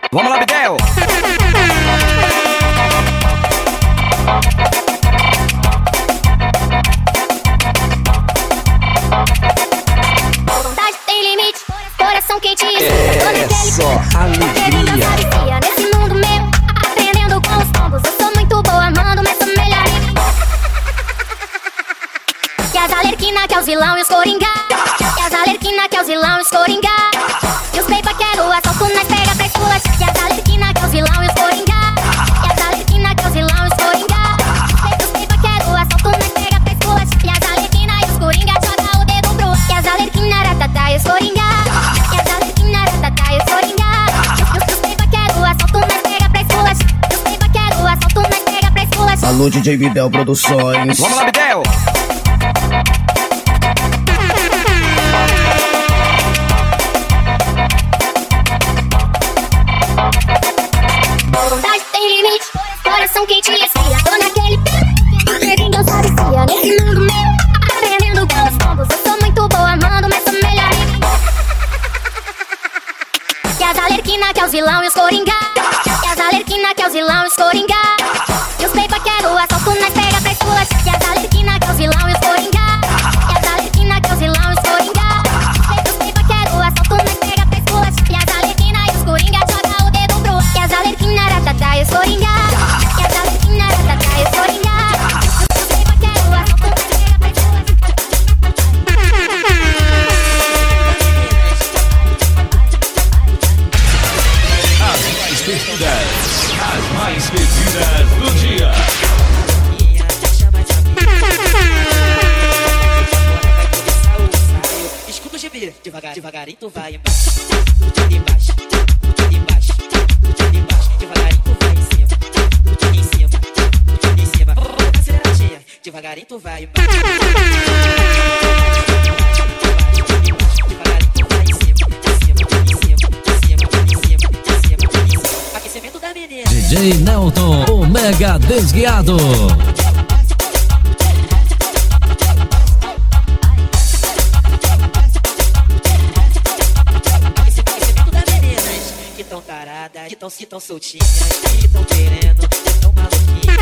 Vamos lá, Bidel! Vontade tem limite, coração quente. É só alegria. Nesse mundo meu, aprendendo com os tombos. Eu sou muito boa, amando, mas sou melhor. Que as alerquina, que é os vilão e os coringa. Que as alerquina, que é os vilão e os coringa. E os peipa quero assalto, nós pega pra esculas. Que as alerquina, que é os vilão e os coringa. Que as alerquina, que é os vilão e os coringa. Os peipa quero assalto, nós pega pra esculas. Que as alerquina e os coringa joga o dedo pro ar. Que as alerquina, ratatá e os coringa. Que as alerquina, ratatá e os coringa. Os peipa quero assalto, nós pega pra esculas. Os peipa quero assalto, nós pega pra esculas. Alô, DJ Bidel Produções. Vamos lá, Bidel! Vontade tem limite, coração quente e esfria. Tô naquele quem não sabe se nesse mundo meu, aprendendo com os tombos. Eu sou muito boa, amando, mas sou melhor. Que as alerquina, que é os vilão e os coringa. Que as alerquina, que é os vilão e os coringa. E os peipa quero assalto, nós pega pra esculas. Que as alerquina, que é os vilão e os coringa. Que as alerquina, que é os vilão e os coringa. Os peipa quero assalto, nós pega pra esculas. Que as alerquina e os coringa joga o dedo pro ar. Que as alerquina, ratatá e os coringa. Que as alerquina, ratatá e os coringa. Os peipa quero assalto, nós pega pra esculas. As mais pedidas do dia. Escuta o GB, devagarinho tu vai embaixo, embaixo, embaixo, embaixo, devagarinho tu vai em cima, em cima, em cima, aceleradinha, devagarinho tu vai embaixo, devagarinho tu vai em cima, em cima, em cima, em cima, aquecimento da menina. DJ Nelton, o mega desguiado. Que tão taradas, que tão soltinhas, que tão querendo, que tão maluquinhas.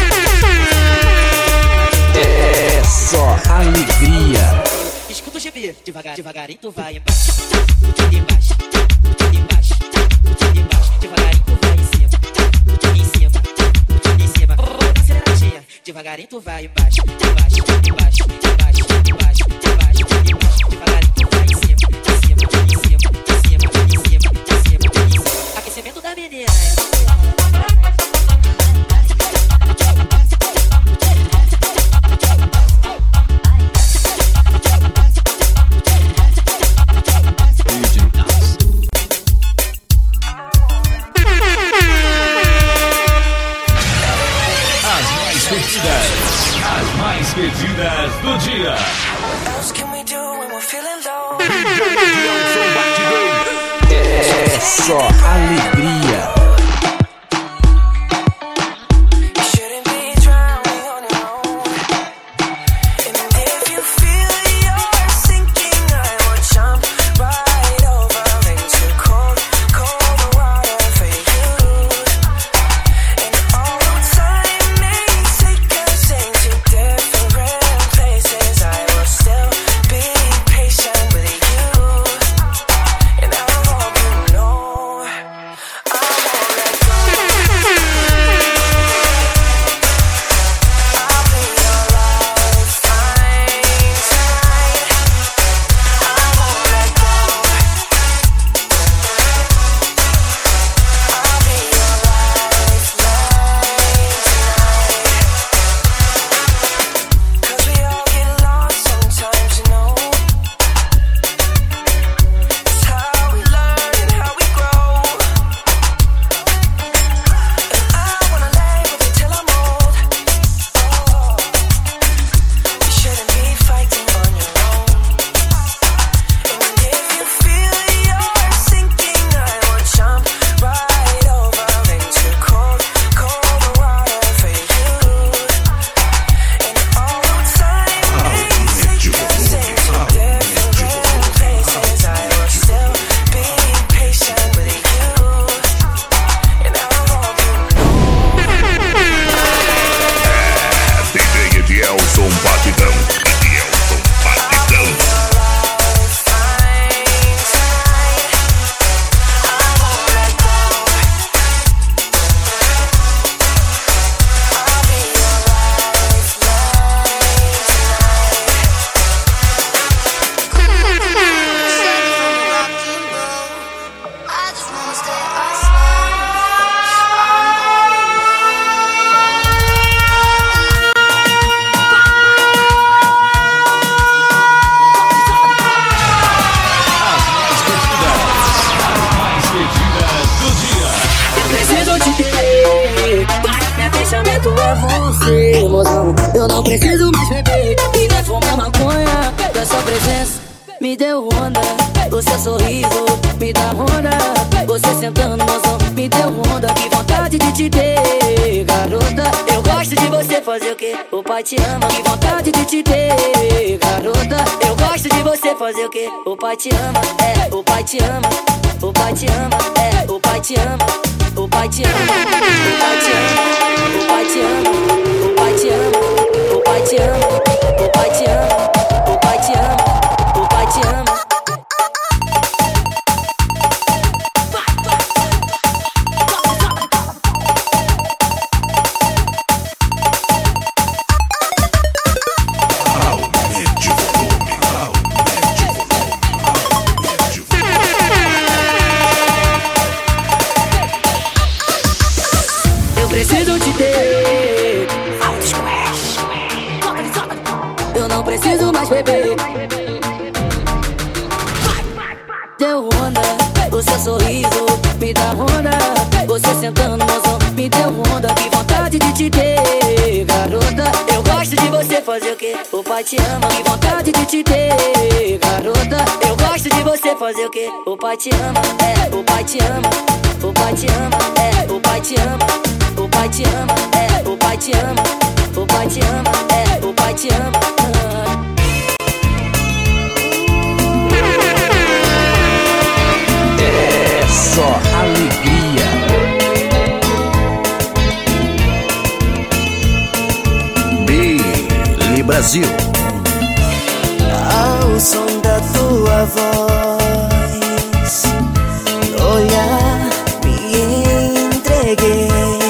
É só alegria. Escuta o GB, devagarinho tu vai embaixo, embaixo, embaixo, embaixo, devagarinho tu vai em cima, em cima, em cima, aceleradinha, devagarinho tu vai embaixo, embaixo, embaixo, embaixo, embaixo, embaixo, embaixo, devagarinho tu vai em cima, em cima, em cima, em cima, em cima, em cima, em cima, aquecimento da menina. As mais pedidas do dia. É só alegria. fato é você, mozão. Eu não preciso mais beber e nem fumar maconha. Da sua presença me deu onda, o seu sorriso me dá onda. Você sentando, mozão, me deu onda. Que vontade de te ter, garota. Eu gosto de você fazer o quê? O pai te ama. Que vontade de te ter, garota. Eu gosto de você fazer o quê? O pai te ama, é, o pai te ama. O pai te ama, é, o pai te ama. O pai te ama, o pai te ama. O pai te ama, o pai te ama. O pai te ama, o pai te ama. O pai te ama, o pai te ama. Preciso te ter. Eu não preciso mais beber. Deu onda, o seu sorriso me dá onda. Você sentando, mozão, me deu onda. Que vontade de te ter, garota. Eu gosto de você fazer o quê? O pai te ama. Que vontade de te ter, garota. Eu gosto de você fazer o quê? O pai te ama, é, o pai te ama. O pai te ama, é, o pai te ama. O pai te ama, é, o pai te ama. O pai te ama, é, o pai te ama. É só alegria. Billy Brasil. Ao som da tua voz, no olhar me entreguei.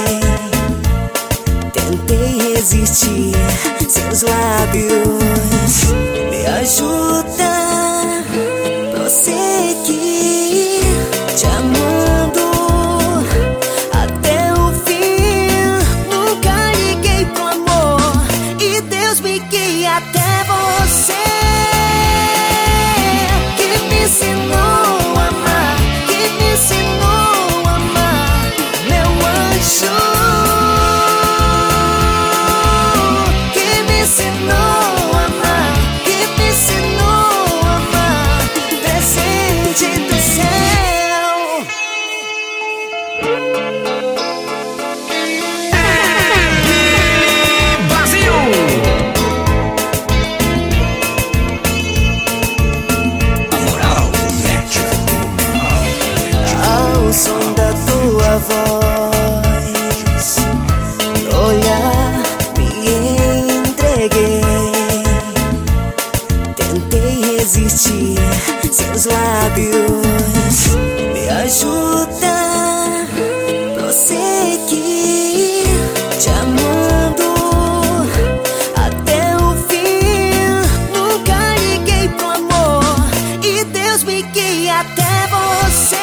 Tentei resistir, seus lábios me ajudam a prosseguir, te amando até o fim. Nunca liguei pro amor e Deus me guia até você, que me ensinou a amar, que me ensinou a amar, meu anjo. Voz, olhar, me entreguei. Tentei resistir, seus lábios me ajudam a prosseguir, te amando até o fim. Nunca liguei pro amor e Deus me guia até você.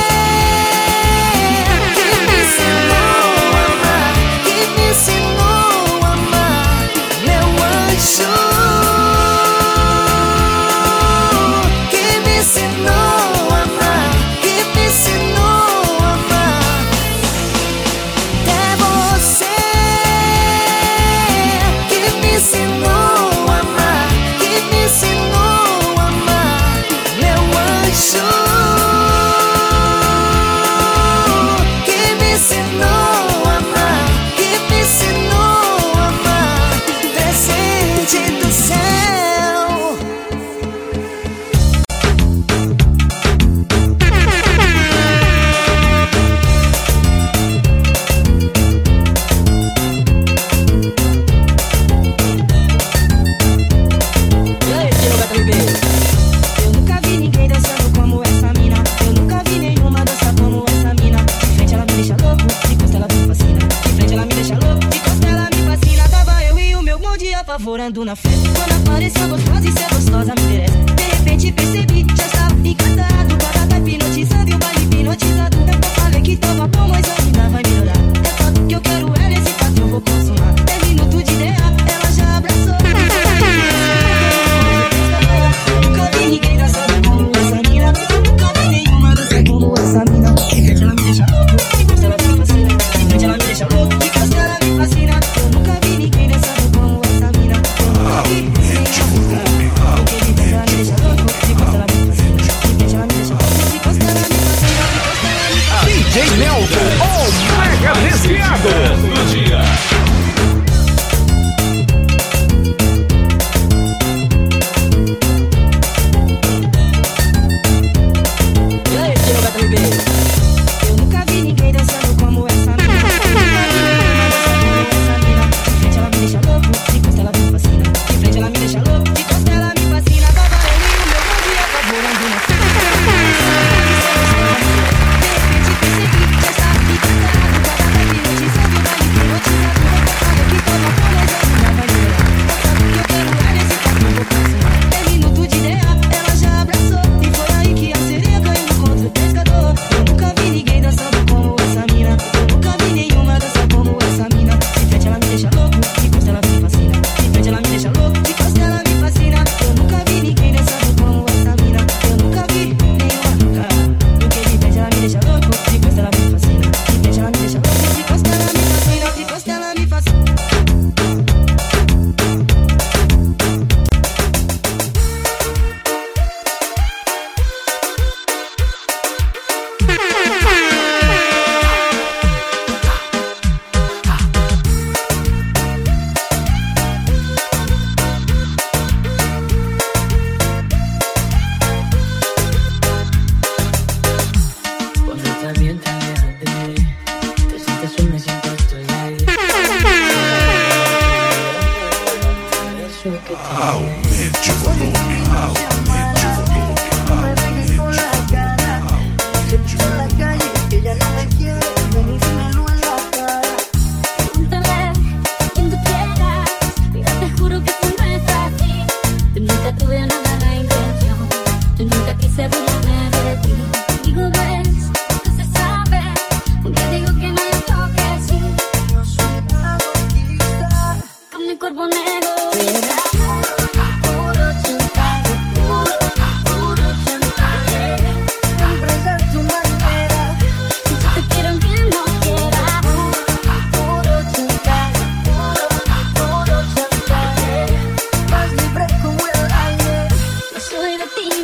Apavorando na festa, quando apareceu gostosa e ser gostosa me interessa. De repente percebi, já estava encantado. Cada tá hipnotizando e o baile hipnotizado. Eu falei que tava bom, mas ainda vai melhorar. É fato que eu quero ela, esse fato eu vou consumar. 10 minutos de ideia, ela já abraçou. Nunca vi ninguém dançando como essa mina. Nunca vi nenhuma dançando como essa mina. De frente ela me deixa louco, de costa ela me fascina. De frente ela me deixa louco, de costa ela me fascina.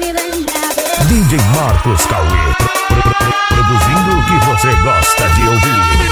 DJ Marcos Cauê, produzindo o que você gosta de ouvir.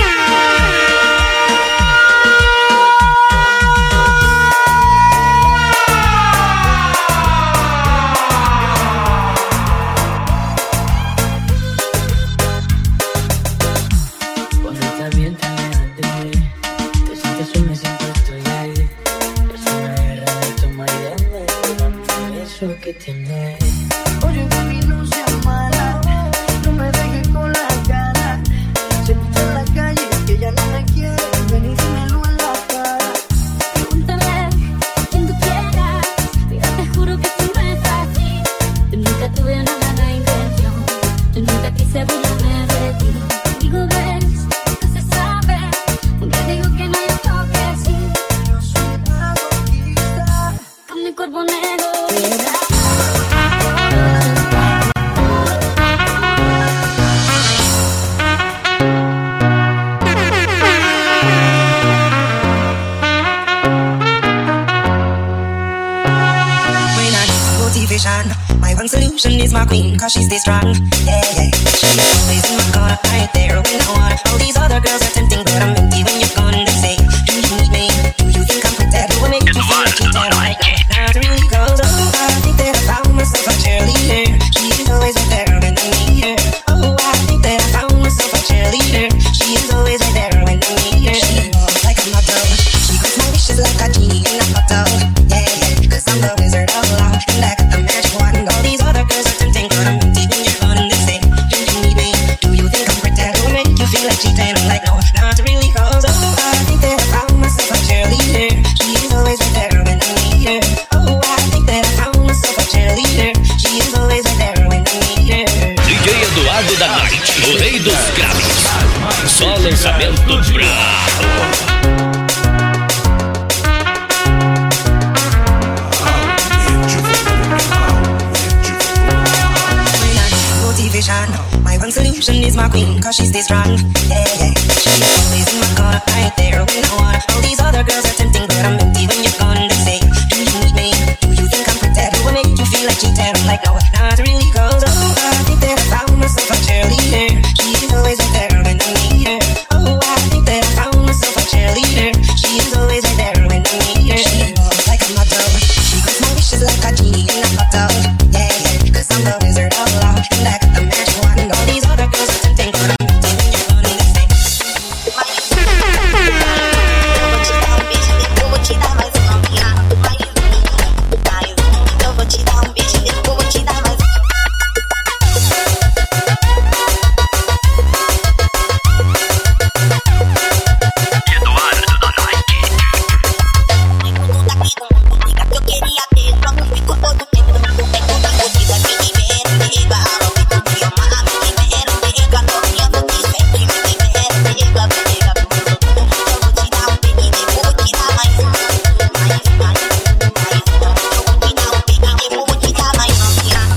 Que tiene. Oye, baby, no seas mala, no me dejes con la cara. Se escucha en la calle que ya no me quiere. Ven y dímelo en la cara. Pregúntame a quien tú quieras. Mira, te juro que tú no es así. Yo nunca tuve una mala intención. Yo nunca quise burlarme de ti. Digo, ves, nunca se sabe. Nunca digo que no, yo creo que sí. Yo soy masoquista Con mi cuerpo negro. My one solution is my queen, cause she stays strong. Yeah, yeah. She's always in my corner, right there when I want. All these other girls are tempting, but I'm empty when you're gone. They say, do you need me? Do you think I'm pretend? Who will make you feel like cheating right now? Not really goes, oh, I think that I found myself a cheerleader. She's always right there when I need her. Oh, I think that I found myself a cheerleader. She is always right there when I need her. She walks like a model. She grants my wishes like a genie in a bottle. Yeah, yeah, cause I'm the wizard of love. And I got the magic wand. All these other girls are tempting, but I'm empty when you're gone. And they say, do you need me? Do you think I'm pretend? Who will make you feel like cheating? I'm like, no, not really cause, oh, I think that I found myself a cheerleader. She is always right there when I need her. Oh, I think that I found myself a cheerleader. She is always right there when I need her. DJ Eduardo da Night, o rei dos graves. Só lançamento bravo. My one solution is my queen, cause she stays strong. Yeah, yeah. She's always in my corner, right there when I want. All these other girls are tempting, but I'm empty when you're gone. They say, do you need me? Do you think I'm pretend? Who will make you feel like cheating? I'm like, no, not really cause, oh, I think that I found myself a cheerleader. She's always right there when I need her. Oh, I think that I found myself a cheerleader. She is always right there when I need her. She walks like a model. She grants my wishes like a genie in a bottle. Yeah, yeah, cause I'm the wizard of love. And I got the magic wand. All these other girls are tempting, but I'm empty when you're gone. And they say, Eu vou te dar mais uma piada, mais um. Eu vou te dar um beijo, eu vou te dar mais eu queria ter pra não ficar todo tempo. É toda curtida que me vieram, me regalam, me tudo me amar, me vieram, me regalam, me amam, me sempre me vieram, me regalam, me regalam. Eu vou te dar um beijo, eu vou te dar mais um. Eu vou te dar um beijo, eu vou te dar mais um.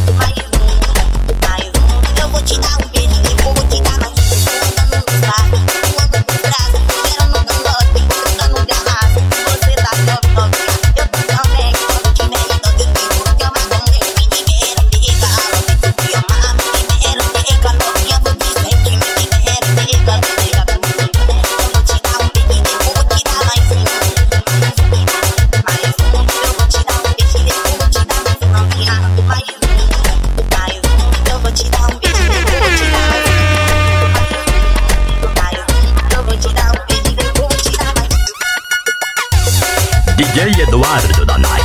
Eu vou te dar um beijo, eu vou te dar mais um. Andando nos bares, voando nos braços, quero no cangote, andando no garrafa. Você tá top, top, eu tô também. Que me lindo de mim, que eu me amei, me dinheiro, me regalo, me tudo me amar, me dinheiro, me regalo, eu vou te sempre, me dinheiro, me regalo, me regalo. Eu vou te dar um beijo, eu vou te dar mais um. Eu vou te dar um beijo, eu vou te dar mais um. Eu vou te dar um beijo, eu vou te dar mais um. Eu vou te dar um beijo, eu vou te dar mais um. DJ Eduardo da Night.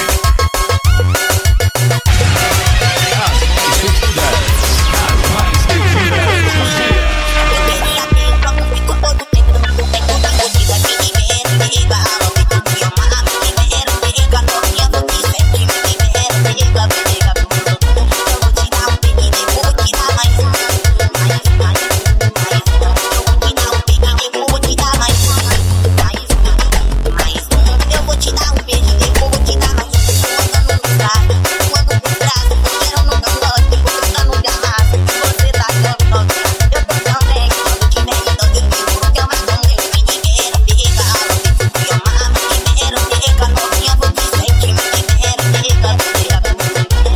Eu queria ter pra não ficar todo tempo. É toda curtida que me vieram, me regalam, me tudo me amar, me vieram, me regalam, me amam, me sempre me vieram, me regalam, me regalam. Eu vou te dar um beijo, eu vou te dar mais um. Eu vou te dar um beijo, eu vou te dar mais um. Eu vou te dar um beijo, eu vou te dar mais um. Andando nos bares, voando nos braços, quero no cangote, andando no garrafa. Você tá top, top, eu tô também. Que me lindo de mim, que eu me amei, me dinheiro, me regalo, me tudo me amar, me dinheiro, me regalo, eu vou te sempre, me dinheiro, me regalo, me regalo.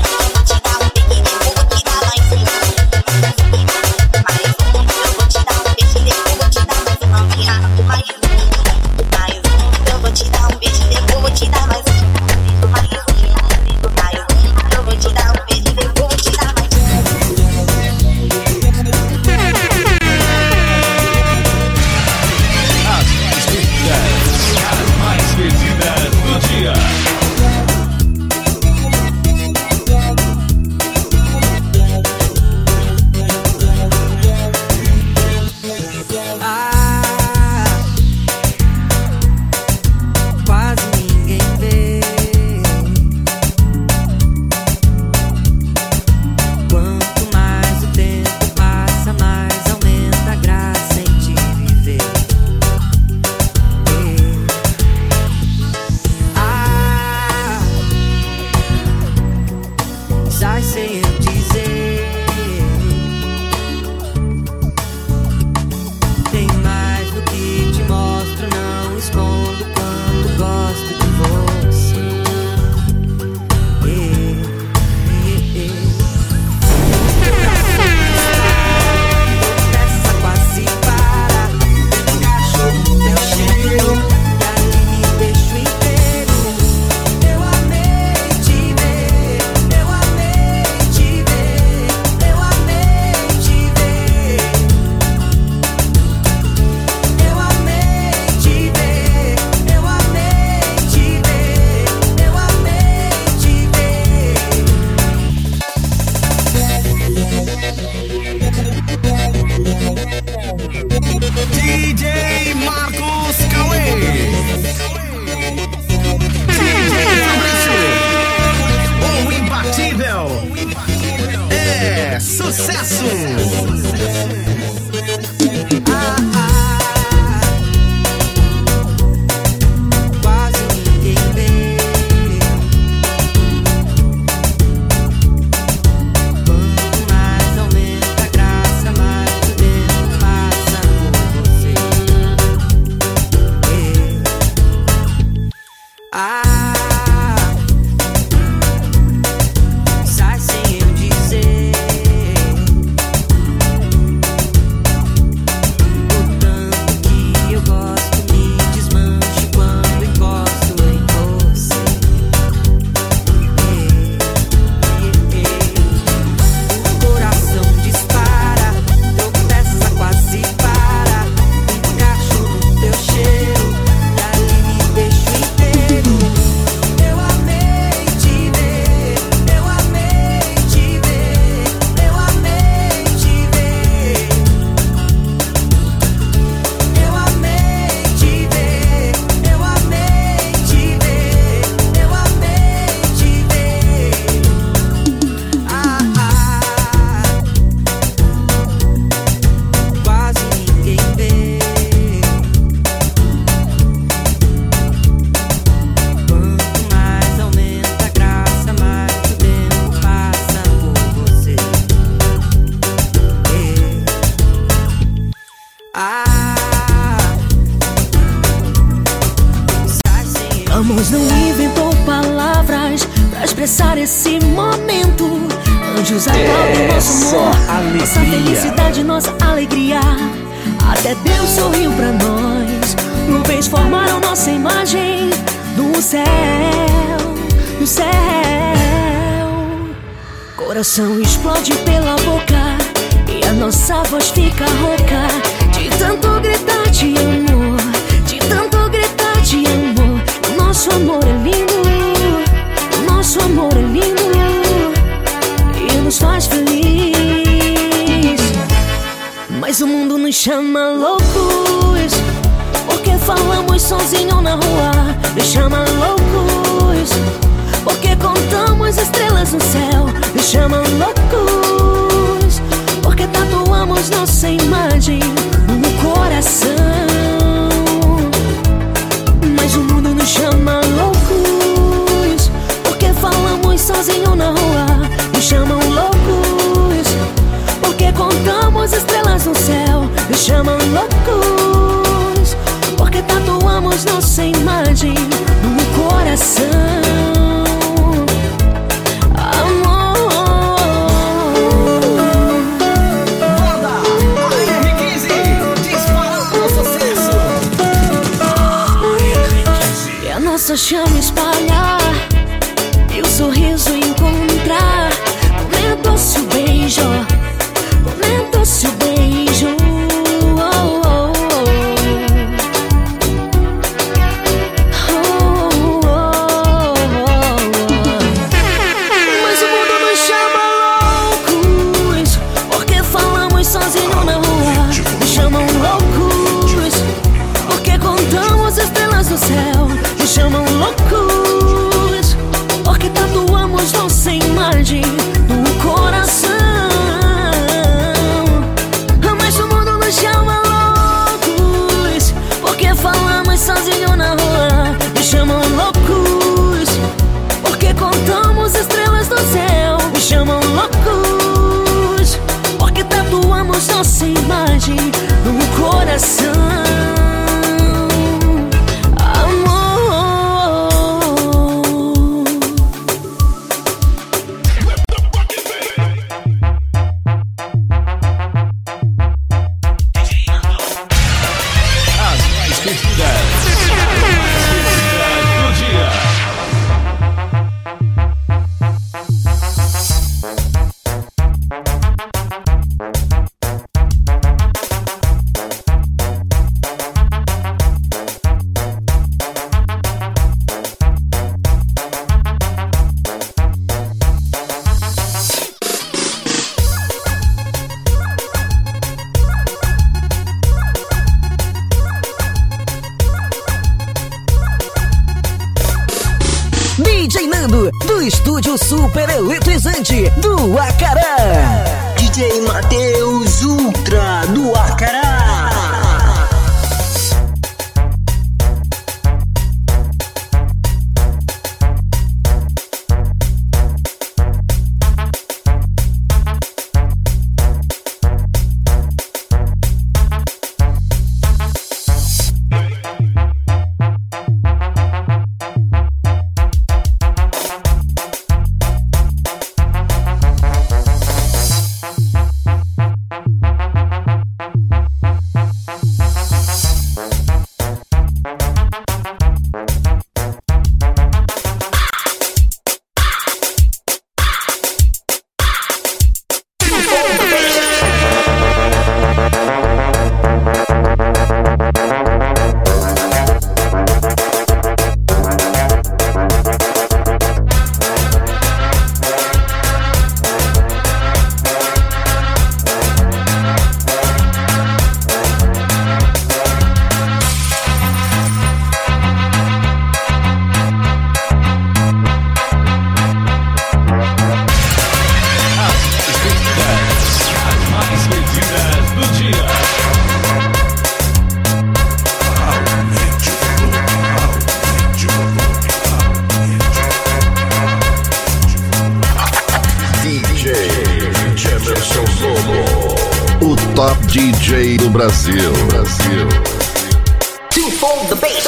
sai sem eu dizer. Tem mais do que te mostro, não escondo quanto gosto de você. Essa quase para, encaixo no teu cheiro, dali me deixo inteiro. Eu amei te ver, eu amei te ver, eu amei te ver. Eu amei te ver, eu amei te ver, eu amei te ver. DJ Marcos Cauê, DJ Fabrício, o imbatível, é sucesso. Quase ninguém vê. Quanto mais aumenta a graça, mais o tempo passa por você. Sai sem eu dizer. O tanto que eu gosto me desmancho quando encosto em você. O coração dispara, tropeça, quase para. Encaixo no teu cheiro, dali me deixo inteiro. Eu amei te ver, eu amei te ver, eu amei te ver. Eu amei te ver, eu amei te ver, eu amei te ver. Quase ninguém vê. Quanto mais aumenta a graça, mais o tempo passa por você. Sai sem eu. Amor não inventou palavras pra expressar esse momento. Anjos aplaudem nosso só amor, alegria. nossa felicidade, nossa alegria. Até Deus sorriu pra nós. Nuvens formaram nossa imagem no céu, no céu. Coração explode pela boca e a nossa voz fica rouca de tanto gritar de amor, de tanto gritar de amor. O nosso amor é lindo, o nosso amor é lindo e nos faz feliz. Mas o mundo nos chama loucos porque falamos sozinho na rua. Nos chama loucos porque contamos estrelas no céu. Nos chama loucos porque tatuamos nossa imagem no coração. Mas o mundo nos chama loucos porque falamos sozinho na rua. Nos chamam loucos porque contamos estrelas no céu. Nos chamam loucos porque tatuamos nossa imagem no coração. Banda AR15, disparando sucesso. E a nossa chama espalhar e o sorriso encontrar. Comer doce o beijo, comer doce o beijo. Oh, oh, oh. Oh, oh, oh. super eletrizante do Acará. DJ Matheus Ultra do Acará. O top DJ do Brasil. To fold the bass.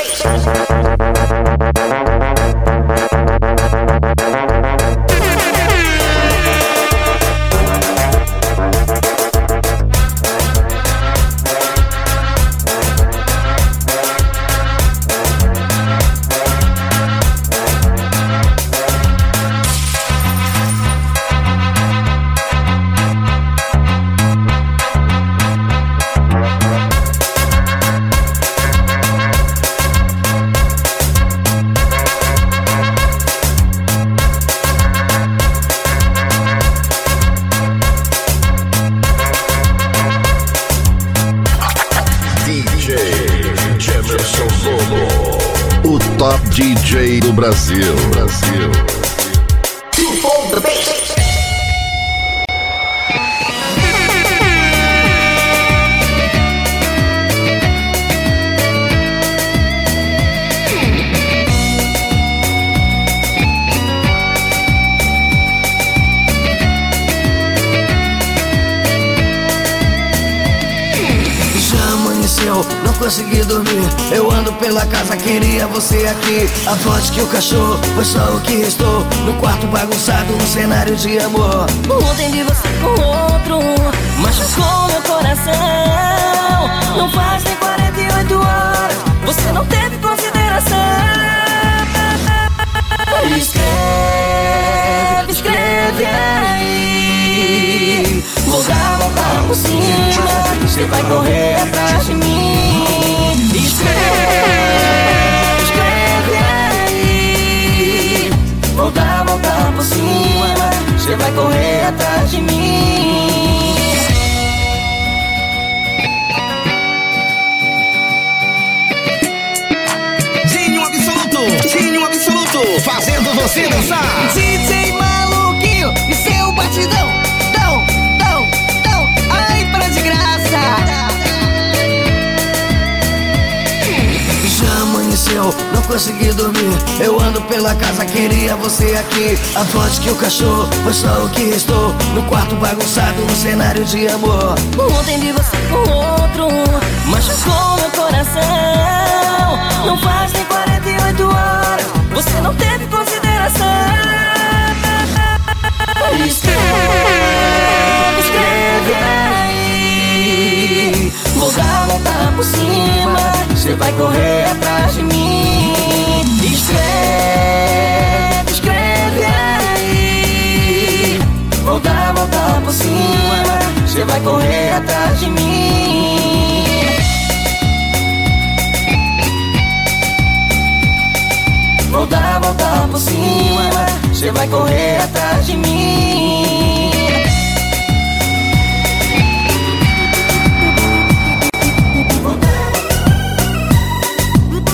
O top DJ do Brasil. To fold the bass. Não consegui dormir, eu ando pela casa, queria você aqui. A voz que o cachorro foi só o que restou. No quarto bagunçado, no cenário de amor. Ontem vi você com outro, machucou meu coração. Não faz nem 48 horas, você não teve consideração. Escreve aí. Vou dar a volta por cima, você vai correr atrás de mim. Escreve aí. Vou dar a volta por cima, você vai correr atrás de mim. Gênio absoluto, fazendo você dançar. DJ maluquinho e seu batidão. Ai, para de graça. Já amanheceu, não consegui dormir. Eu ando pela casa, queria você aqui. A voz que o cachorro foi só o que restou. No quarto bagunçado, no cenário de amor. Ontem vi você com outro, machucou meu coração. Não faz nem 48 horas, você não teve consideração. Escreve aí. Vou dar a volta por cima, você vai correr atrás de mim. Escreve aí. Vou dar a volta por cima, você vai correr atrás de mim. Vou dar a volta por cima, você vai correr atrás de mim.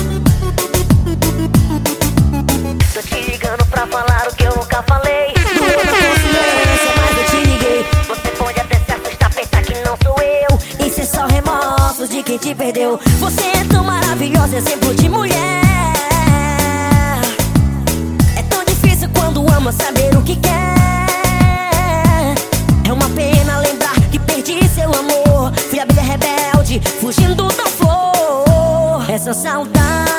Tô te ligando pra falar o que eu nunca falei. te perdeu. Você é tão maravilhosa, exemplo de mulher. É tão difícil quando ama saber o que quer. É uma pena lembrar que perdi seu amor. Fui abelha rebelde, fugindo da flor. Essa saudade,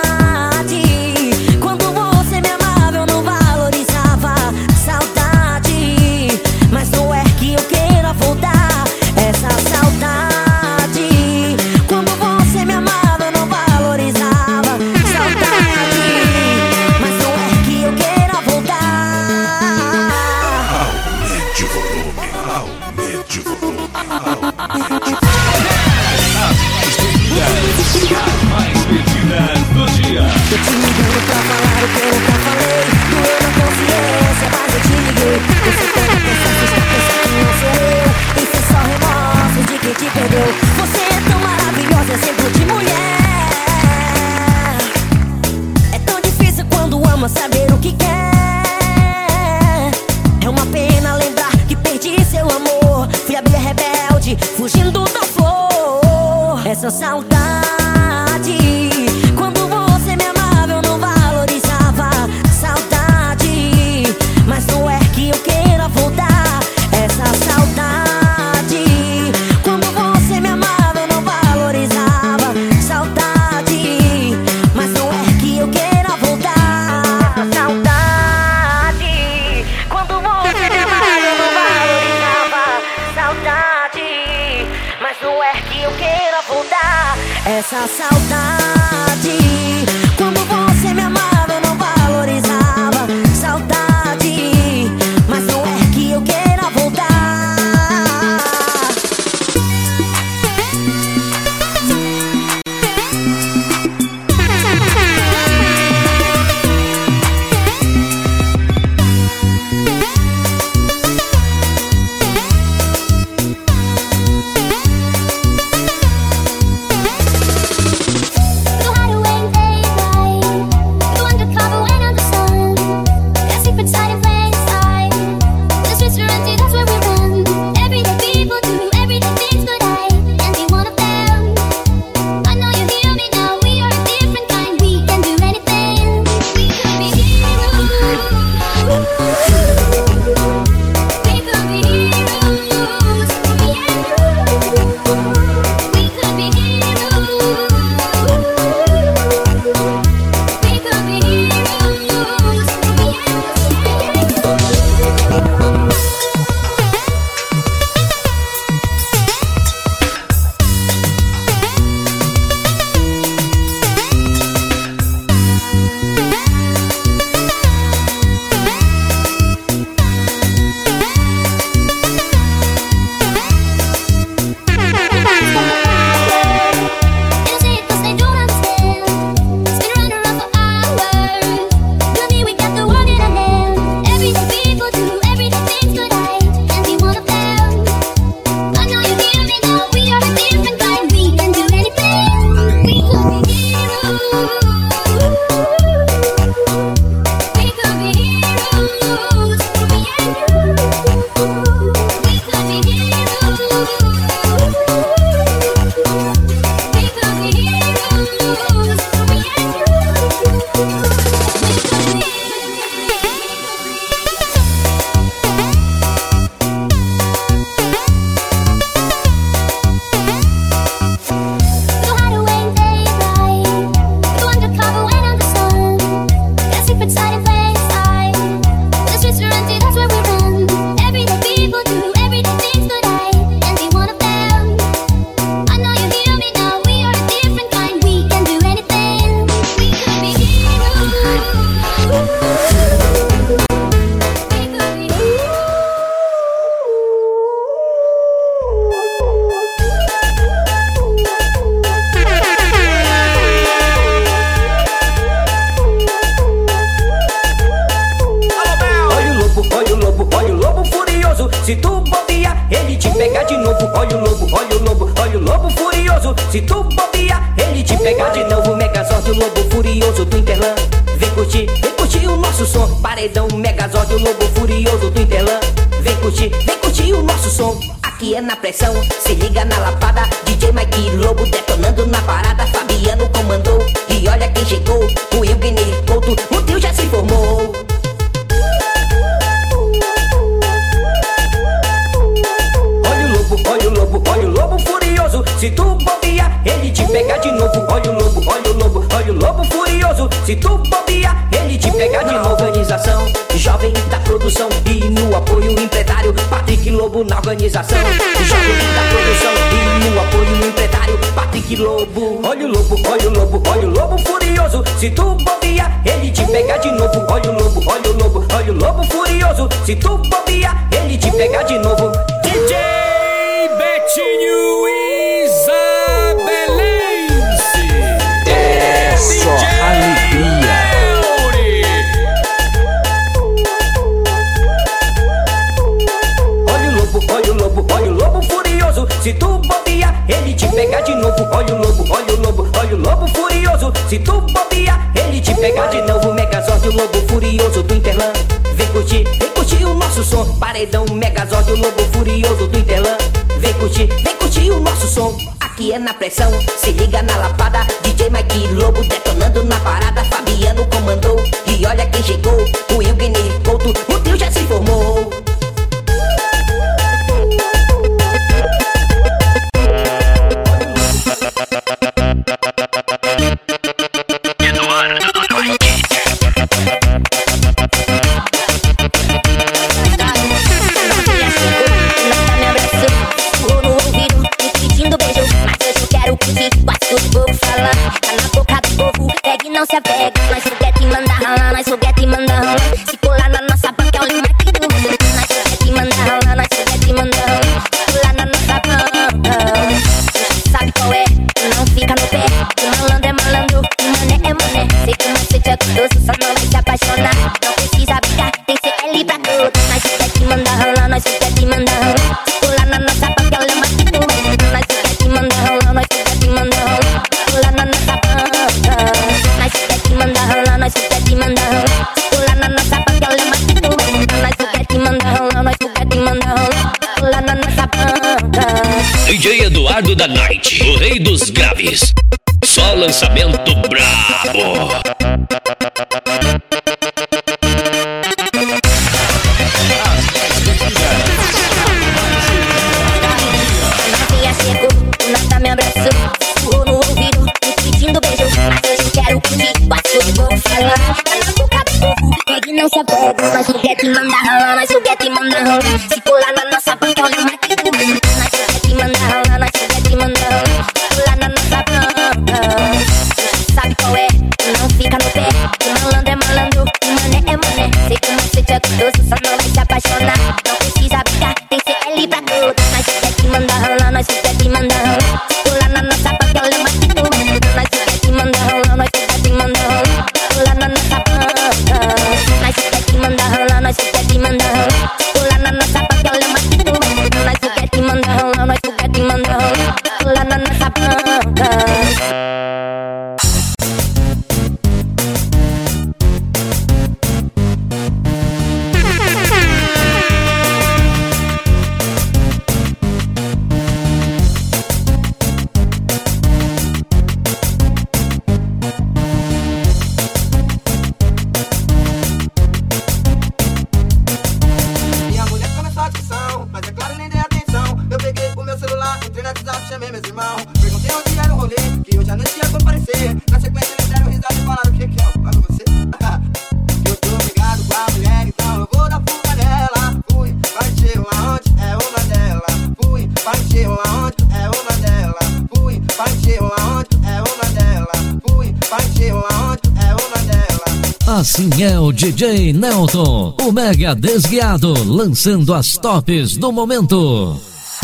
quando você me amava eu não valorizava. Saudade, mas não é que eu queira voltar. Essa saudade, quando você me amava eu não valorizava. Saudade, mas não é que eu queira voltar. Aumente o volume, aumente o volume, aumente. As mais pedidas do dia. Tô te ligando pra falar o que eu nunca falei. Doeu na consciência, mas eu te liguei. Você pode pensar que está pensando que não sou eu. Isso é só remorso de quem te perdeu. Você é tão maravilhosa, exemplo de mulher. É tão difícil quando ama saber o que quer. É uma pena lembrar que perdi seu amor. Fui abelha rebelde, fugindo da flor. Essa saudade, quando você me amava eu não valorizava. Saudade, mas não é que eu queira voltar. Essa saudade, quando você me amava eu não valorizava. Saudade, mas não é que eu queira voltar. Essa saudade, quando você me amava eu não valorizava. Saudade, mas não é que eu queira voltar. Essa saudade, quando você me amava eu não valorizava. Saudade, mas não é que eu queira voltar. Se tu bobear, ele te pega de novo. Olha o lobo, olha o lobo, olha o lobo furioso. Se tu bobear, ele te pega de novo. Megazord, o lobo furioso do Interlan. Vem curtir o nosso som. Paredão, Megazord, o lobo furioso do Interlan. Vem curtir o nosso som. aqui é na pressão. Se liga na lapada, DJ Mike Lobo detonando na parada. Fabiano comandou e olha quem chegou, o Wilguinei Couto, o trio já se formou. Olha o lobo, olha o lobo, olha o lobo furioso. Se tu bobear, ele te pega de novo. Olha o lobo, olha o lobo, olha o lobo furioso. Se tu bobear, ele te pega de novo. Organização jovem da produção e no apoio empresário Patrick Lobo na organização. Jovem da produção e no apoio empresário Patrick Lobo. Olha o lobo, olha o lobo, olha o lobo furioso. Se tu bobear, ele te pega de novo. Olha o lobo, olha o lobo, olha o lobo furioso. Se tu bobear, ele te pega de novo. DJ Betinho Isabelense. É só alegria. Olha o lobo, olha o lobo, olha o lobo furioso. Se tu bobear, ele te pega de novo. Olha o lobo, olha o lobo, olha o lobo furioso. Se tu bobear, ele te pega de novo. Megazord, o lobo furioso do Interlan. Vem curtir o nosso som. Paredão, Megazord, o lobo furioso do Interlan. Vem curtir o nosso som. Aqui é na pressão, se liga na lapada. DJ Mike Lobo detonando na parada. Fabiano comandou e olha quem chegou, o Wilguinei Couto, o trio já se formou. Não se apega, nós foguete e manda ralar, nós foguete e manda ralar. Se pular na nossa banca, olha o Mike do mundo. Nós foguete e manda ralar, nós foguete e manda ralar. Se pular na nossa banca, sabe qual é? Não fica no pé. O malandro é malandro, o mané é mané. Sei que o macete é gostoso, só não vai se apaixonar. Não precisa brigar, tem CL pra tudo. Nós foguete e manda ralar, nós foguete e manda ralar. Se pular na nossa banca, olha o Mike do mundo. Nós foguete e manda ralar, nós foguete e manda ralar. Se pular na nossa banca, nós foguete e manda rolar, nós foguete e manda rolar. Pular na nossa banca, olha mais que tu. Nós foguete e manda rolar, nós foguete e manda rolar. Pular na nossa banca. DJ Eduardo da Night, o rei dos graves. Só lançamento brabo. Novinha chegou, o Nata me abraçou. Sussurrou no ouvido, me pedindo beijo. Mas hoje quero curtir, quase eu vou falar. Tá na boca do povo, pegue não se apega. Nós foguete e manda rolar, nós foguete e manda rolar. Se pular na nossa banca, olha o Mike do mundo. Nós foguete e manda rolar, nós foguete e manda rolar. Pular na nossa banca, sabe qual é? Não fica no pé. O malandro é malandro, o mané é mané. Sei que o macete é gostoso, só não vai se apaixonar. Não precisa brigar, tem CL pra tudo. Nós foguete e manda rolar, nós foguete e manda rolar. Pular na nossa banca, olha o Mike do mundo. Nós foguete e manda rolar, nós foguete e manda rolar. Pular na nossa banca, nós foguete e manda rolar, nós foguete e manda rolar. Pular na nossa banca, olha o Mike do mundo. Nós foguete e manda rolar, nós foguete e manda rolar. Pular na nossa banca. Minha mulher começou a discussão, mas é claro, nem dei atenção. Eu peguei o meu celular, entrei no WhatsApp, chamei meus irmãos. Perguntei onde era o rolê, que hoje à noite ia comparecer. Na sequência eles deram risada e falaram: o que é? Vai com você? Eu tô ligado com a mulher, então eu vou dar fuga nela. Fui, partiu aonde é uma dela. Fui, partiu aonde é uma dela. Fui, partiu aonde é uma dela. Fui, partiu aonde é uma dela. Assim é o DJ Nelton, o mega desguiado, lançando as tops do momento.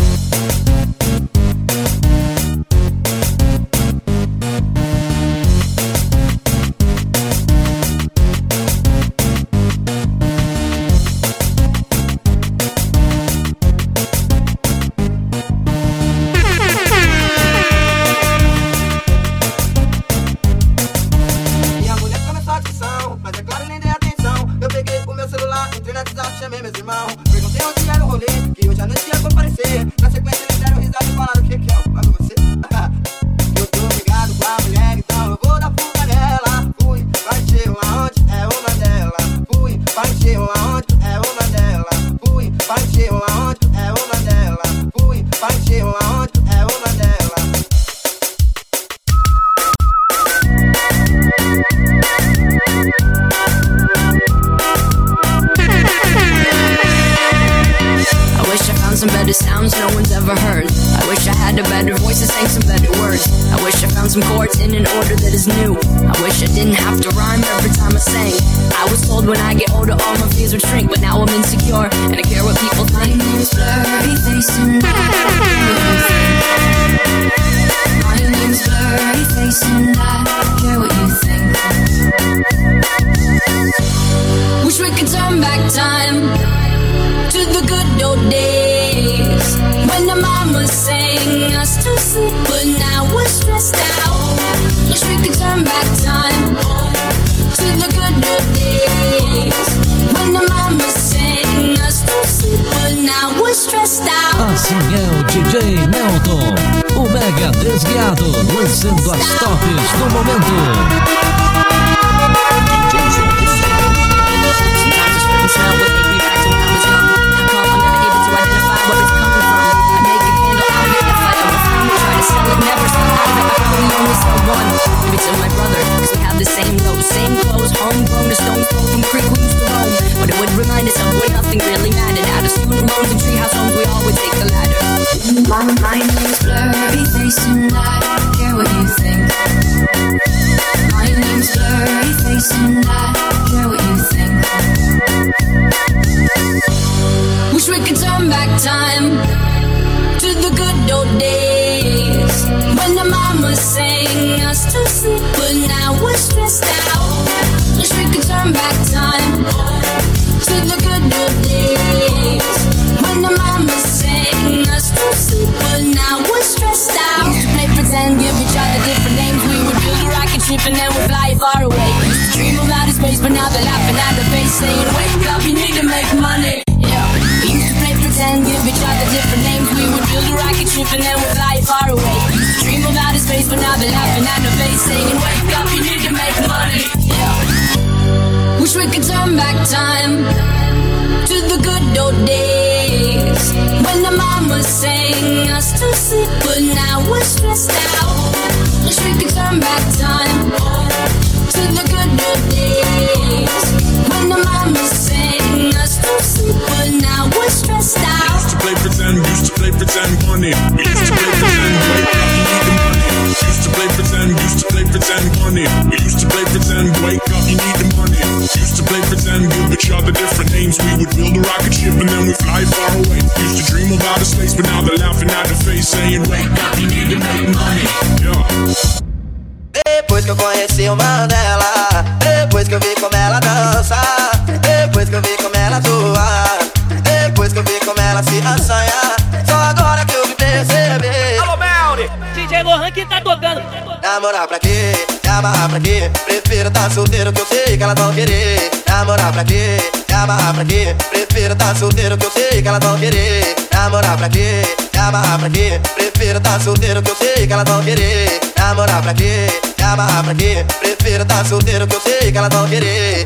Minha mulher começou a discussão, mas é claro, nem dei atenção. Eu peguei o meu celular, entrei no WhatsApp, chamei meus irmãos. Perguntei onde era o rolê, que hoje à noite ia comparecer. Na partiu aonde? É uma dela. Fui, partiu aonde? É uma dela. I wish I found some better sounds no one's ever heard. I wish I had a better voice and sang some better words. I wish I found some chords in an order that is new. I wish I didn't have to rhyme every time I sang. I was told when I get older all my fears would shrink, but now I'm insecure and I care what people think. My name's Blurry Face and I My name's Blurry Face and I care what you think. Wish we could turn back time to the good old days when the mama sang us to sleep, but now we're stressed out. Wish we could turn back time to the good old days when the mama sang us to sleep, but now we're stressed out. Assim é o DJ Nelton, o mega desguiado, lançando as tops do momento. Smell what take me back to when I was young. How come I'm never able to identify where it's coming from? I make a candle out of it, a fire on the flame. Try to sell it, never sell out of it. I probably only sell one. Give it to my brother, cause we have the same clothes, homegrown, a stone's throw from creek we used to roam. But it would remind us of when nothing really mattered. Out of student loans and treehouse homes, we all would take the ladder. My name's Blurry Face and I care what you think. My name's Blurry Face and I care what you think. Wish we could turn back time to the good old days when the mama sang us to sleep, but now we're stressed out. Wish we could turn back time to the good old days when the mama sang us to sleep, but now we're stressed out. Used to play pretend, give each other different names. We would build a rocket ship and then we'd fly far away. Used to dream of outer space, but now they're laughing at the face, saying, wake up, you need to make money. Yeah, we used to play pretend, give each other different names. We would build a rocket ship and then we'd fly far away. Used to dream of outer space, but now they're laughing at the face, saying, wake up, you need to make money. Yeah. Wish we could turn back time to the good old days when the mama sang us to sleep, but now we're stressed out. Wish we could turn back time to the good old days when the mama sang us to sleep, but now we're stressed out. Used to play pretend money. We used to play pretend, wake up, you need the money. Used to play pretend money. We used to play pretend, wake up, you need the money. Used to play pretend, give each other different names. We would build a rocket ship and then we'd fly far away. Used to dream of outer space, but now they're laughing at the face, saying, wake up, you need to make money. Yeah. Depois que eu conheci o Mandela, depois que eu vi como ela dança, depois que eu vi como ela atua, depois que eu vi como ela se assanha, só agora que eu me percebi. Alô, Melly, DJ Lohan que tá tocando. Namorar pra quê? Se amarrar pra quê? Prefiro tá solteiro que eu sei que elas vão querer. Namorar pra quê? Se amarrar pra quê? Prefiro tá solteiro que eu sei que elas vão querer. Namorar pra quê? Se amarrar pra quê? Prefiro tá solteiro que eu sei que elas vão querer. Namorar pra quê? Se amarrar pra quê? Prefiro tá solteiro que eu sei que elas vão querer.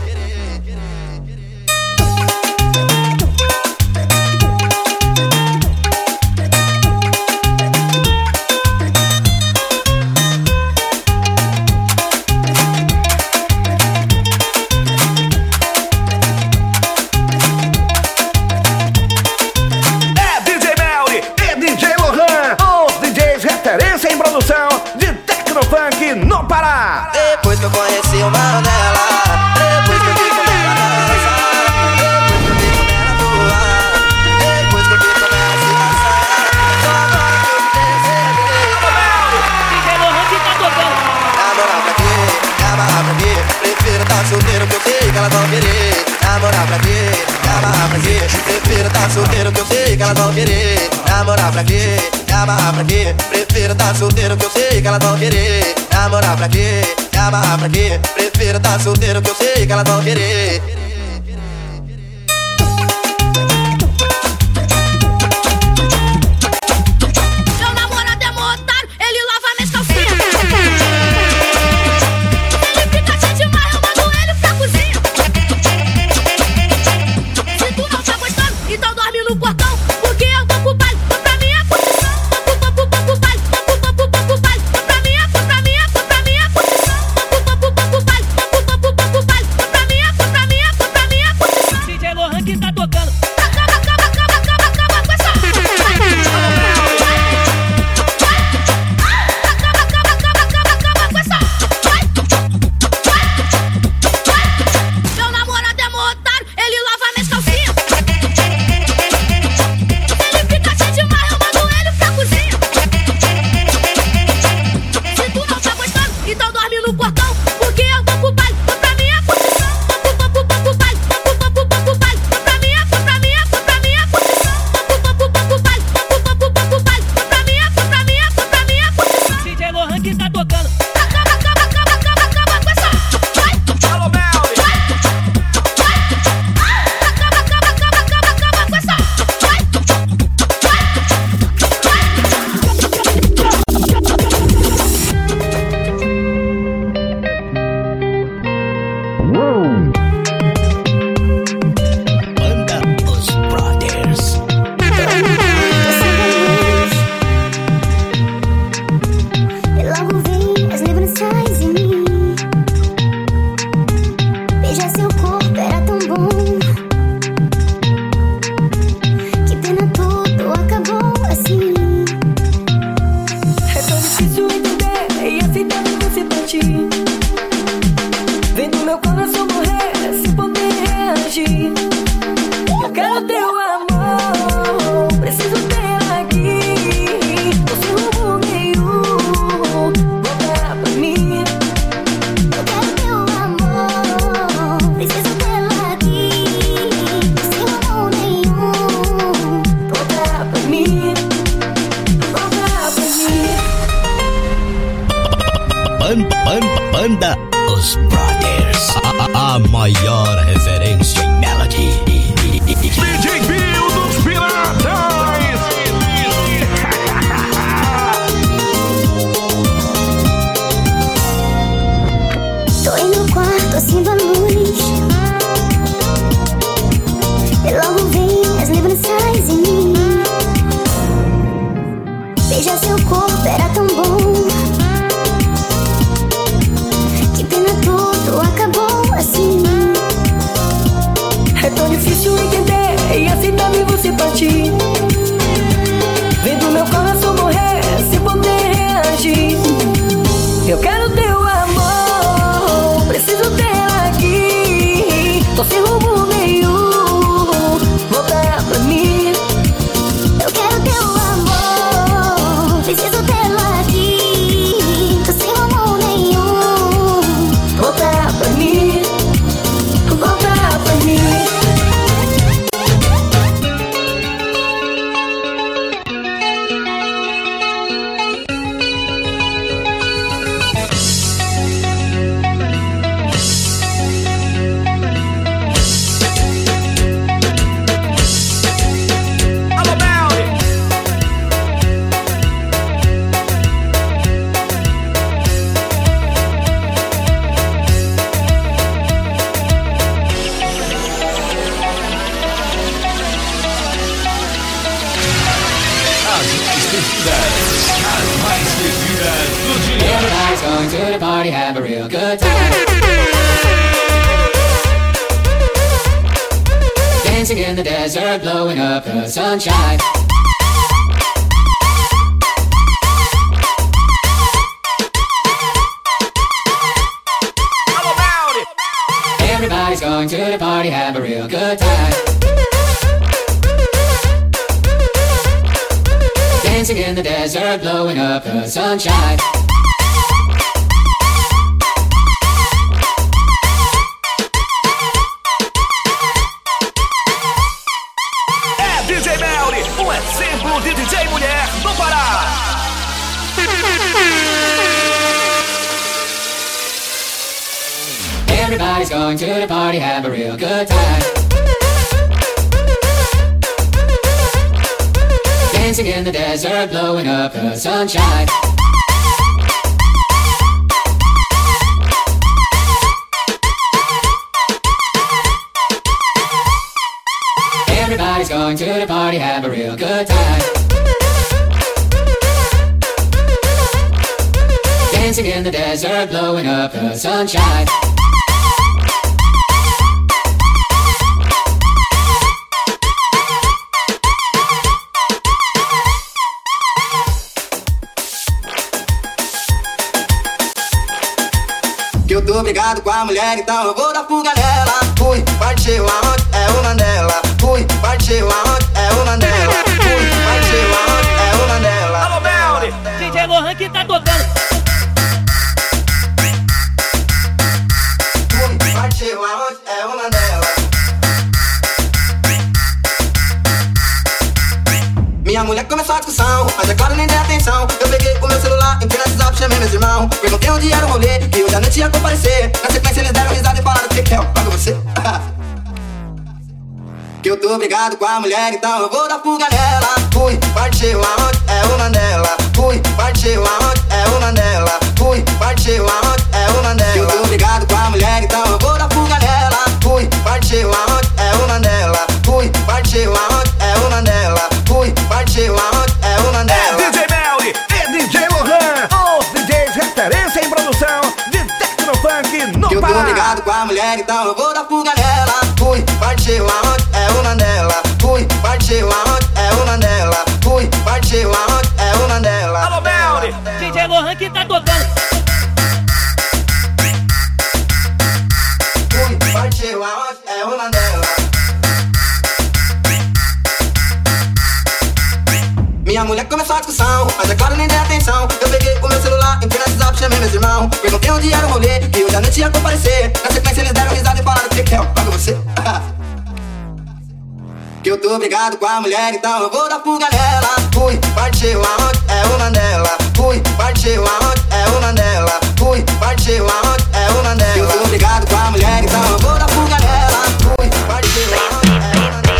Referência em produção de Tecnofunk no Pará. Depois que eu conheci o Mandela, depois que eu vi como ela dança, depois que eu vi como ela atua, depois que eu vi como ela se assanha, só agora que eu me percebi. DJ Lohan que tá tocando. Namorar pra quê? Se amarrar pra quê? Prefiro tá solteiro que eu sei que elas vão querer. Namorar pra quê? Se amarrar pra quê? Prefiro tá solteiro que eu sei que elas vão querer. Namorar pra quê? Se amarrar pra quê? Prefiro tá solteiro que eu sei que elas vão querer. Namorar pra quê? Se amarrar pra quê? Prefiro tá solteiro que eu sei que elas vão querer. Meu namorado é mó otário, ele lava minhas calcinhas. Ele fica cheio demais, eu mando ele pra cozinha. Se tu não tá gostando, então dorme no quarto. portão, porque eu tô pro baile. Foi pra minha posição, tô pro baile. Foi pra minha posição, tô pro baile. Foi pra minha posição. DJ Lohan que tá tocando. Acaba com essa. Meu namorado é mó otário, ele lava minhas calcinhas. Ele fica cheio demais, eu mando ele pra cozinha. Se tu não tá gostando, então dorme no portão, porque eu tô pro baile. Foi pra minha posição, tô pro baile. Foi pra minha posição, tô pro baile. Foi pra minha posição. DJ Lohan que tá tocando. Acaba com essa. Alô, Melly. Acaba com essa. Banda Os Brothers. Logo vem as lembranças em mim. Beijar seu corpo era tão bom. Que pena tudo acabou assim. É tão difícil entender e aceitar você partir. Vendo meu coração morrer sem poder reagir. Eu quero teu amor, preciso ter aqui. Tô sem rumo nenhum, volta pra mim. Eu quero teu amor, preciso dela aqui. Sem rumo nenhum. Volta pra mim, volta pra mim. Banda Os Brothers. A maior referência em melody. DJ Bill dos Piratas. Tô em meu quarto, acendo a luz. E logo vem as lembranças em mim. Beijar seu corpo era tão bom. Que pena tudo acabou assim. É tão difícil entender e aceitar ver você partir. Vendo meu coração morrer sem poder reagir. Eu quero teu amor, preciso dela aqui. Tô sem rumo nenhum, volta pra mim. Eu quero teu amor, preciso dela aqui. Tô sem rumo nenhum. Volta pra mim, volta pra mim. Alô, Melly. As mais pedidas do dia. Everybody's going to the party, have a real good time. Dancing in the desert, blowing up the sunshine. Alô, Melly. Everybody's going to the party, have a real good time. Dancing in the desert, blowing up the sunshine. É DJ Melly, um exemplo de DJ mulher no Pará. Everybody's going to the party, have a real good time. Dancing in the desert, blowing up the sunshine. guys going to the party, have a real good time. Dancing in the desert, blowing up the sunshine. Que eu tô brigado com a mulher, então eu vou dar fuga nela. Fui, partiu aonde? É o Mandela. Fui, partiu aonde? É o Mandela. Fui, partiu aonde? É o Mandela. Alô, Melly! DJ Lohan que tá tocando. Fui, partiu aonde? É o Mandela. Minha mulher começou a discussão, mas é claro, nem dei atenção. Eu peguei o meu celular, entrei no WhatsApp, chamei meus irmãos. Perguntei onde era o rolê, que hoje à noite ia comparecer. Na sequência eles deram risada e falaram: que é? Paga você? Que eu tô brigado com a mulher, então eu vou dar fuga nela. Fui, partiu aonde? É o Mandela. Fui, partiu aonde? É o Mandela. Fui, partiu aonde? É o Mandela. Que eu tô brigado com a mulher, então eu vou dar fuga nela. Fui, partiu aonde? É o Mandela. Fui, partiu aonde? É o Mandela. Fui, partiu aonde? É o Mandela. É DJ Melly, é DJ Lohan, os DJs referência em produção de Tecnofunk no Que eu tô Pará. brigado com a mulher, então eu vou dar fuga nela. Fui, partiu aonde? É o Mandela. Fui, partiu aonde? É o Mandela. Fui, partiu aonde? É o Mandela. Alô, Melly! DJ Lohan que tá tocando. Fui, partiu aonde? É o Mandela. Minha mulher começou a discussão, mas é claro, nem dei atenção. Eu peguei o meu celular, entrei no WhatsApp, chamei meus irmãos. Perguntei onde era o rolê, que hoje à noite ia comparecer. Na sequência eles deram risada e falaram: que é? Paga você? Que eu tô brigado com a mulher, então eu vou dar fuga nela. Fui, partiu aonde? É o Mandela. Fui, partiu aonde? É o Mandela. Fui, partiu aonde? É o Mandela. Que eu tô brigado com a mulher, então eu vou dar fuga nela. Fui, partiu aonde? É o Mandela.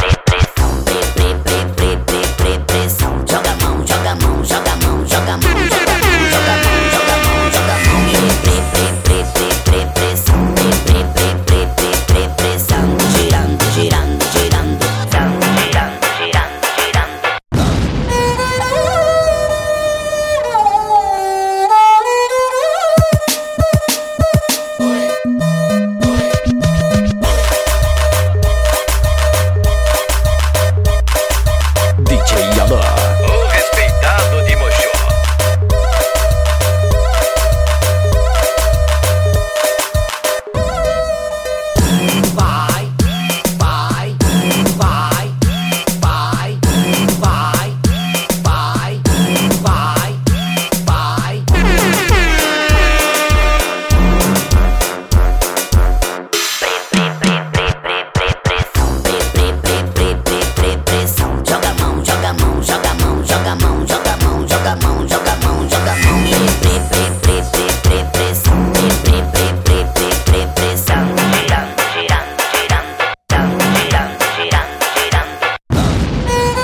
Joga a mão, joga a mão, joga a mão, joga a mão, joga a mão, joga a mão, joga a mão, joga a mão, joga a mão. Pressão, girando, girando, girando, girando, girando, girando. DJ Alan, o respeitado de Mojó. Vai, vai, vai, vai, vai, vai, vai, vai. Pressão, joga a mão, joga a mão, joga a mão, joga a mão, joga a mão, joga a mão, joga a mão, joga a mão. Pressão, pressão, girando, girando, girando, girando, girando, girando.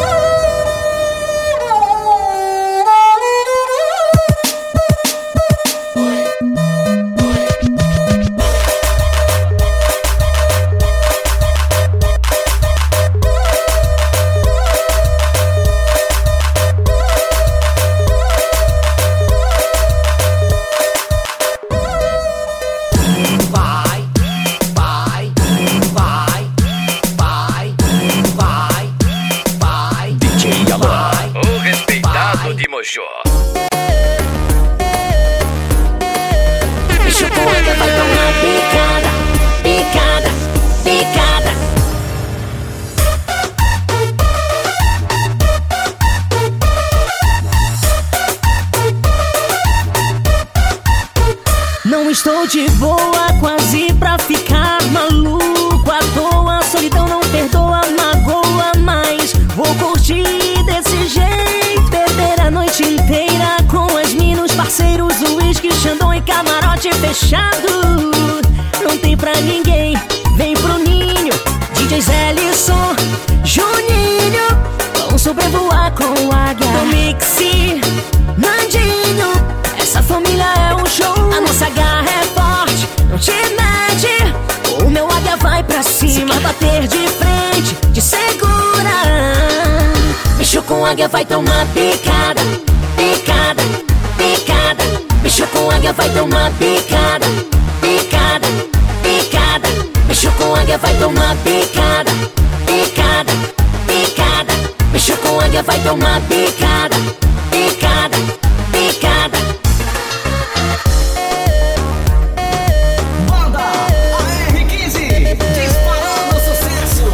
Vai, vai, vai, vai, vai, vai. DJ Alan, o respeitado de Mojó. Bicho poeta vai tomar picada, picada, picada. Não estou de boa, quase pra ficar maluco à toa. Solidão não perdoa, magoa, mas vou curtir desse jeito. Beber a noite inteira com as minas, parceiros, uísque, xandão e camarote fechado. Não tem pra ninguém, vem pro ninho. DJs Ellison, Juninho, vão sobrevoar com águia. Mixi, Nandinho, essa família é um show. A nossa garra é forte, não te mede. O meu águia vai pra cima, bater de frente, de ser com águia vai tomar picada, picada, picada. Mexeu com águia vai tomar picada, picada, picada. Mexeu com águia vai tomar picada, picada, picada. Mexeu com águia vai tomar picada, picada, picada. Banda AR15, disparando sucesso.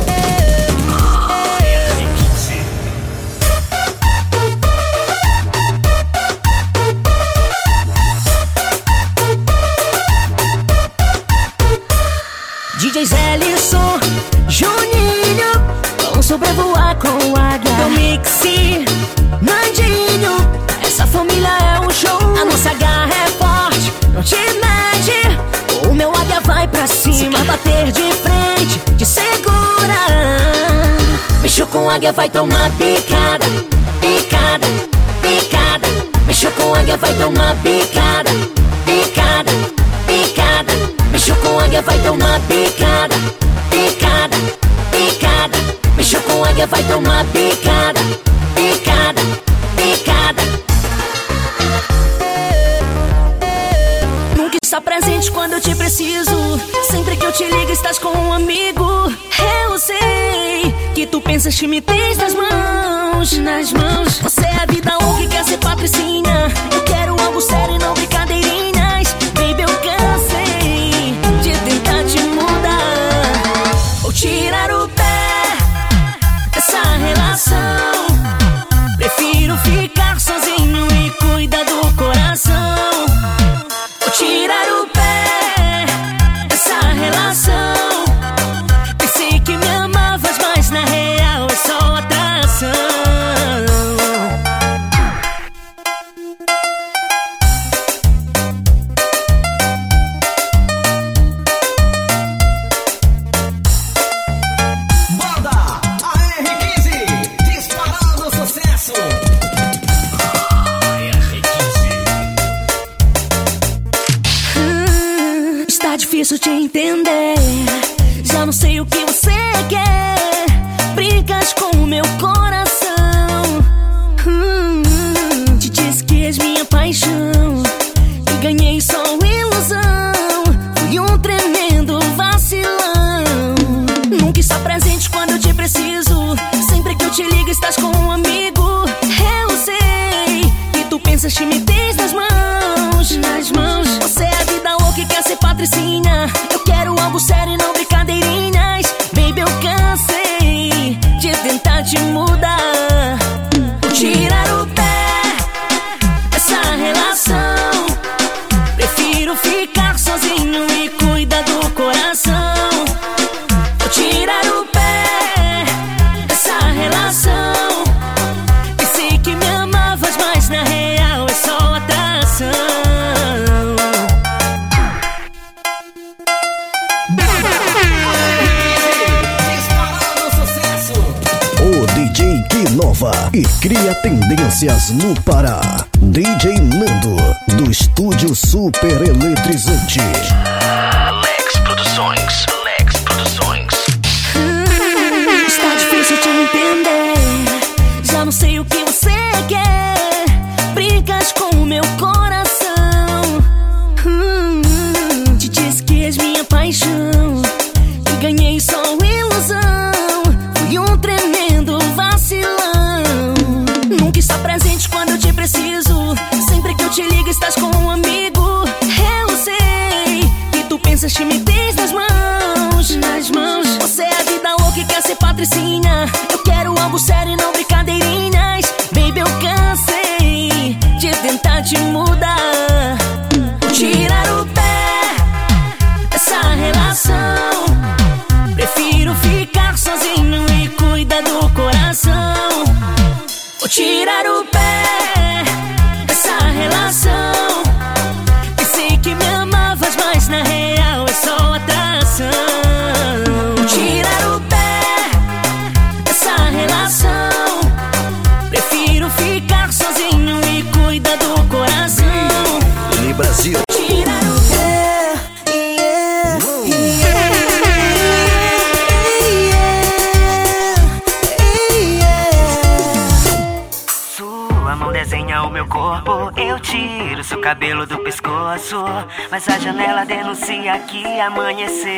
DJ Zélisson, Juninho, vão sobrevoar com águia. Do Mixi, Nandinho, essa família é um show. A nossa garra é forte, não te mede. O meu águia vai pra cima, bater de frente, te segura. Mexeu com águia vai tomar picada, picada, picada. Mexeu com águia vai tomar picada, picada, picada. Mexeu com águia vai tomar picada, picada, picada. Mexeu com águia vai tomar picada, picada, picada. Nunca está presente quando eu te preciso. Sempre que eu te ligo estás com um amigo. Eu sei que tu pensas que me tens nas mãos, nas mãos. Você é a vida ou que quer ser patricinha. Eu quero algo sério e não brincadeirinhas. Baby, eu cansei de tentar te mudar ou tirar o pé dessa relação. Prefiro ficar sozinho e cuidar do coração. Vou tirar o pé dessa relação. Pensei que me amavas, mas na real é só atração. Banda AR15, disparando sucesso. Está difícil te entender. Já não sei o que você quer. Brincas com o meu coração. Te disse que és minha paixão e ganhei só ilusão. Fui um tremendo vacilão. Nunca está presente quando eu te preciso. Sempre que eu te ligo estás com um amigo. Eu sei que tu pensas que me tens nas mãos, nas mãos. Você é a vida ou que quer ser patricinha. Eu quero algo sério e não brincadeirinhas. Baby, eu cansei de tentar te mudar. Vou tirar o pé dessa relação. Prefiro ficar sozinho e cuidar do coração. Vou tirar o pé dessa relação. Pensei que me amavas, mas na real é só atração. O DJ que inova e cria tendências no Pará. DJ Nando, do estúdio Super Eletrizante. Lex Produções, Lex Produções. Está difícil te entender. Já não sei o que você quer. Brincas com o meu coração. Te disse que és minha paixão e ganhei só ilusão. Fui um tremendo vacilão. Nunca está presente quando eu te preciso. Sempre que eu te ligo estás com um amigo. Eu sei que tu pensas que me tens nas mãos, nas mãos. Você é a vida ou que quer ser patricinha. Eu quero algo sério e não brincadeirinhas. Baby, eu cansei de tentar te mudar. Vou tirar o pé dessa relação. Prefiro ficar sozinho e cuidar do coração. Vou tirar o pé dessa relação. Pensei que me amavas, mas na real é só atração. Vou tirar o pé dessa relação. Prefiro ficar sozinho e cuidar do coração. Brasil. Tirar o pé. desenha o meu corpo, eu tiro seu cabelo do pescoço, mas a janela denuncia que amanheceu.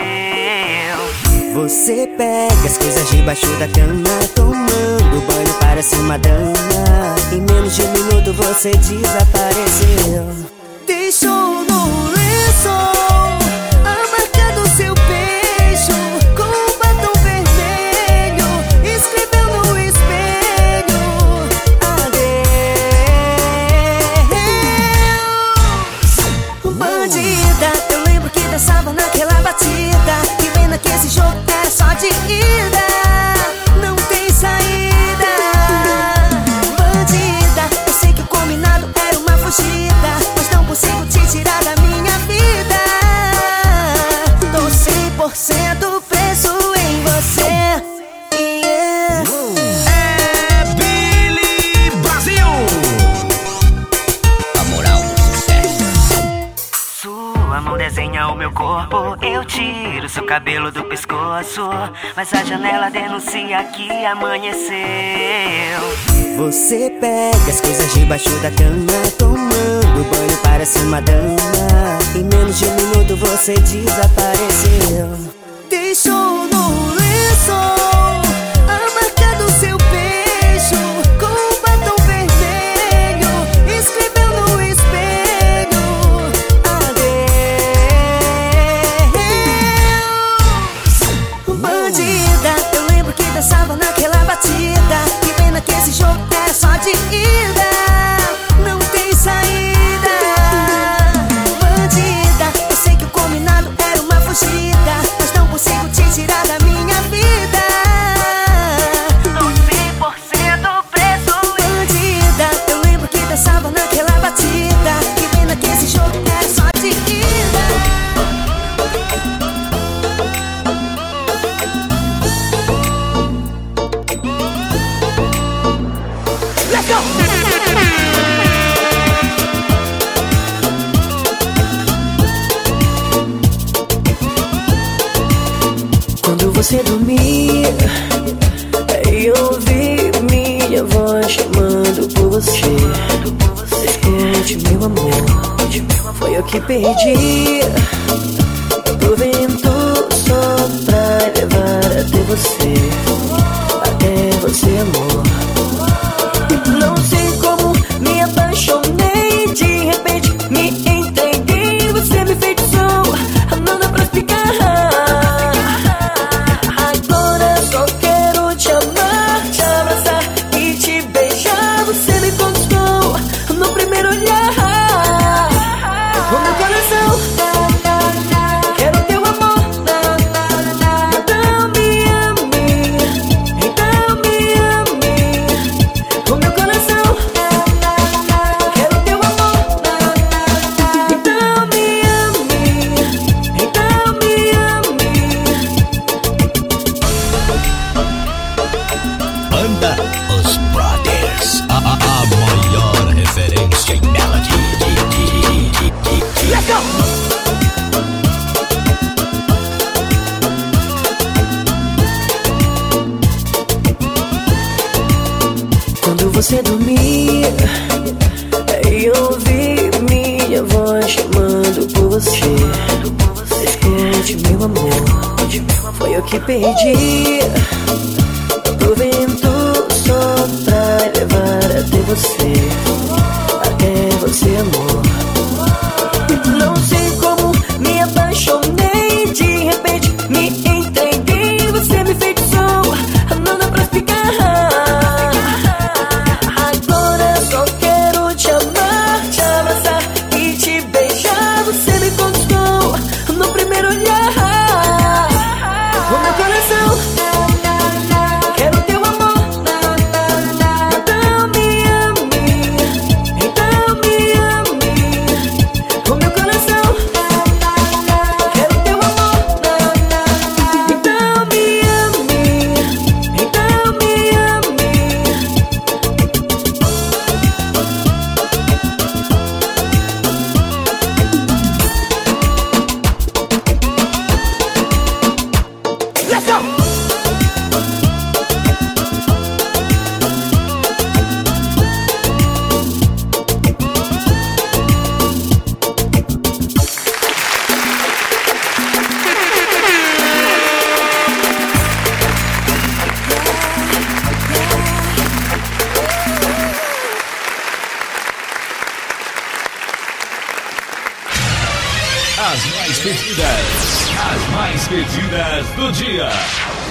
Você pega as coisas debaixo da cama, tomando banho, parece uma dama. Em menos de um minuto você desapareceu. Deixou no lençol a marca do seu beijo com um batom vermelho. Escreveu no espelho adeus. Bandida, eu lembro que dançava naquela batida. Que pena que esse jogo era só de ida, não tem saída. Bandida, eu sei que o combinado era uma fugida, mas não consigo te tirar da minha vida. Tô 100% preso em você. Yeah. É Billy Brasil. A moral do sucesso. Sua mão desenha o meu corpo, eu tiro seu cabelo do pescoço, mas a janela denuncia que amanheceu. Você pega as coisas debaixo da cama, tomando banho, parece uma dama. Em menos de um minuto você desapareceu. Deixou no lençol a marca do seu beijo com um batom vermelho. Escreveu no espelho adeus. Bandida, eu lembro que dançava naquela batida. Que pena que esse jogo era só de ida, não tem saída. Bandida, eu sei que o combinado era uma fugida, mas não consigo te tirar da minha vida. Tô 100% preso. Bandida, eu lembro que dançava naquela batida. Que pena que esse jogo era só de ida. Let's go! Quando você dormia, eu ouvi minha voz chamando por você. Escute, meu amor, foi eu que perdi pro vento só pra levar até você, amor. Não sei como me apaixonei, de repente me entreguei, você me feitiçou, não dá pra explicar. Agora só quero te amar, te abraçar e te beijar. Você me conquistou no primeiro olhar. O meu coração quero teu amor. Então me ame, então me ame. O meu coração quero teu amor. Então me ame, então me ame. Banda Os Brothers, a maior referência em melody. Let's go! Quando você dormia, eu ouvi minha voz chamando por você. Escute, meu amor, foi eu que perdi pro vento só pra levar até você, amor. Não sei como me apaixonei, de repente me entreguei, você me feitiçou, não dá pra explicar. Agora só quero te amar, te abraçar e te beijar. Você me conquistou no primeiro olhar. O meu coração quero teu amor. Então me ame, As mais pedidas do dia.